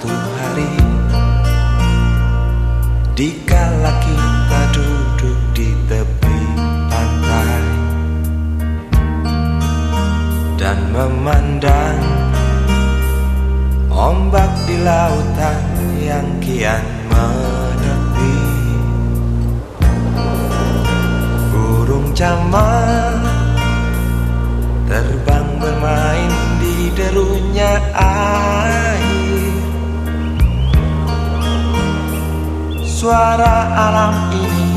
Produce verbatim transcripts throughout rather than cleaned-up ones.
suatu hari, dikala kita duduk di tepi pantai dan memandang ombak di lautan yang kian menepi. Burung camar terbang bermain di derunya air. Suara alam ini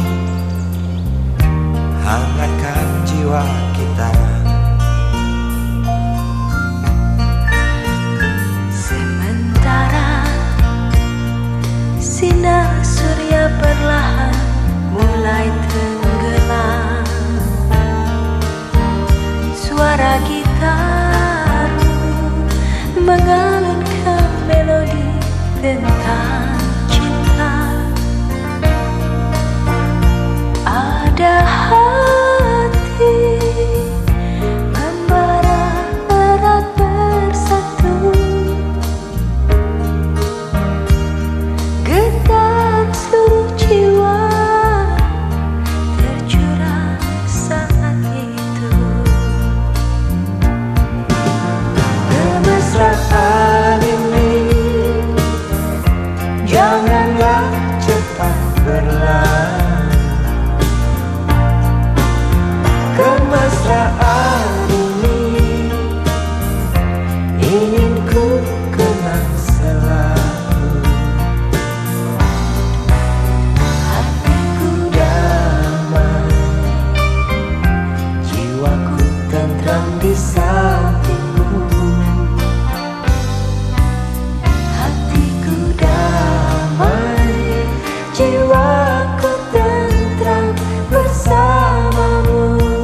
hangatkan jiwa kita. Sementara sinar surya perlahan mulai tenggelam, suara gitar mengalunkan melodi tentang cinta. Ada hati membara erat bersatu, getar seluruh jiwa tercurah saat itu. Kemesraan ini janganlah cepat berlalu. Kemesraan ini ingin ku kenang selalu. Hatiku damai, jiwaku tentram di sampingmu. Hatiku damai, jiwaku tentram bersamamu.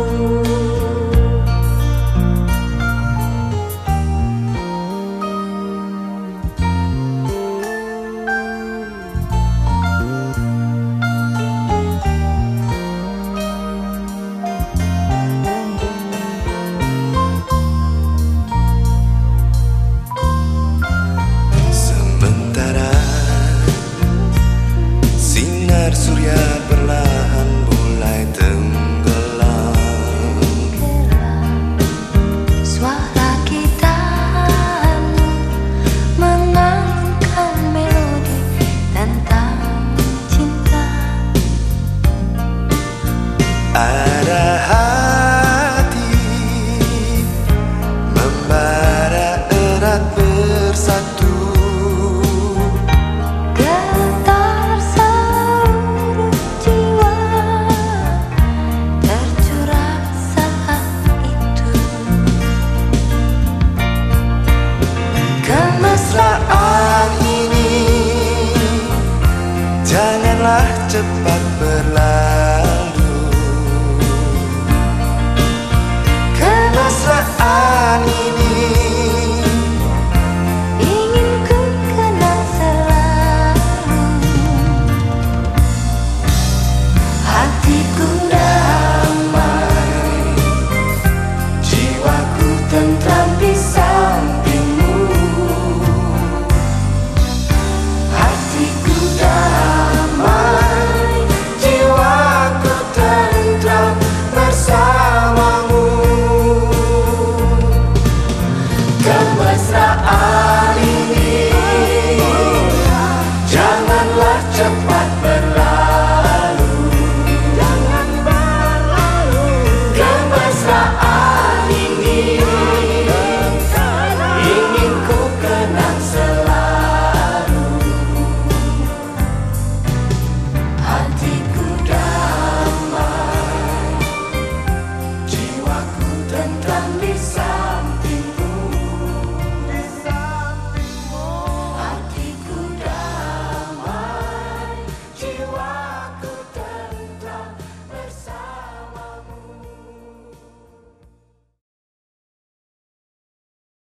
Sinar surya perlahan mulai tenggelam, Suara gitar mengalunkan melodi tentang cinta. ada hati membara erat bersatu. Getar seluruh jiwa tercurah saat itu. Kemesraan ini janganlah cepat berlalu. Kemesraan ini Ingin ku kenang selalu. hatiku damai, jiwaku tentram di sampingmu. Hatiku damai, jiwaku tentram bersamamu. Kemesraan ini janganlah cepat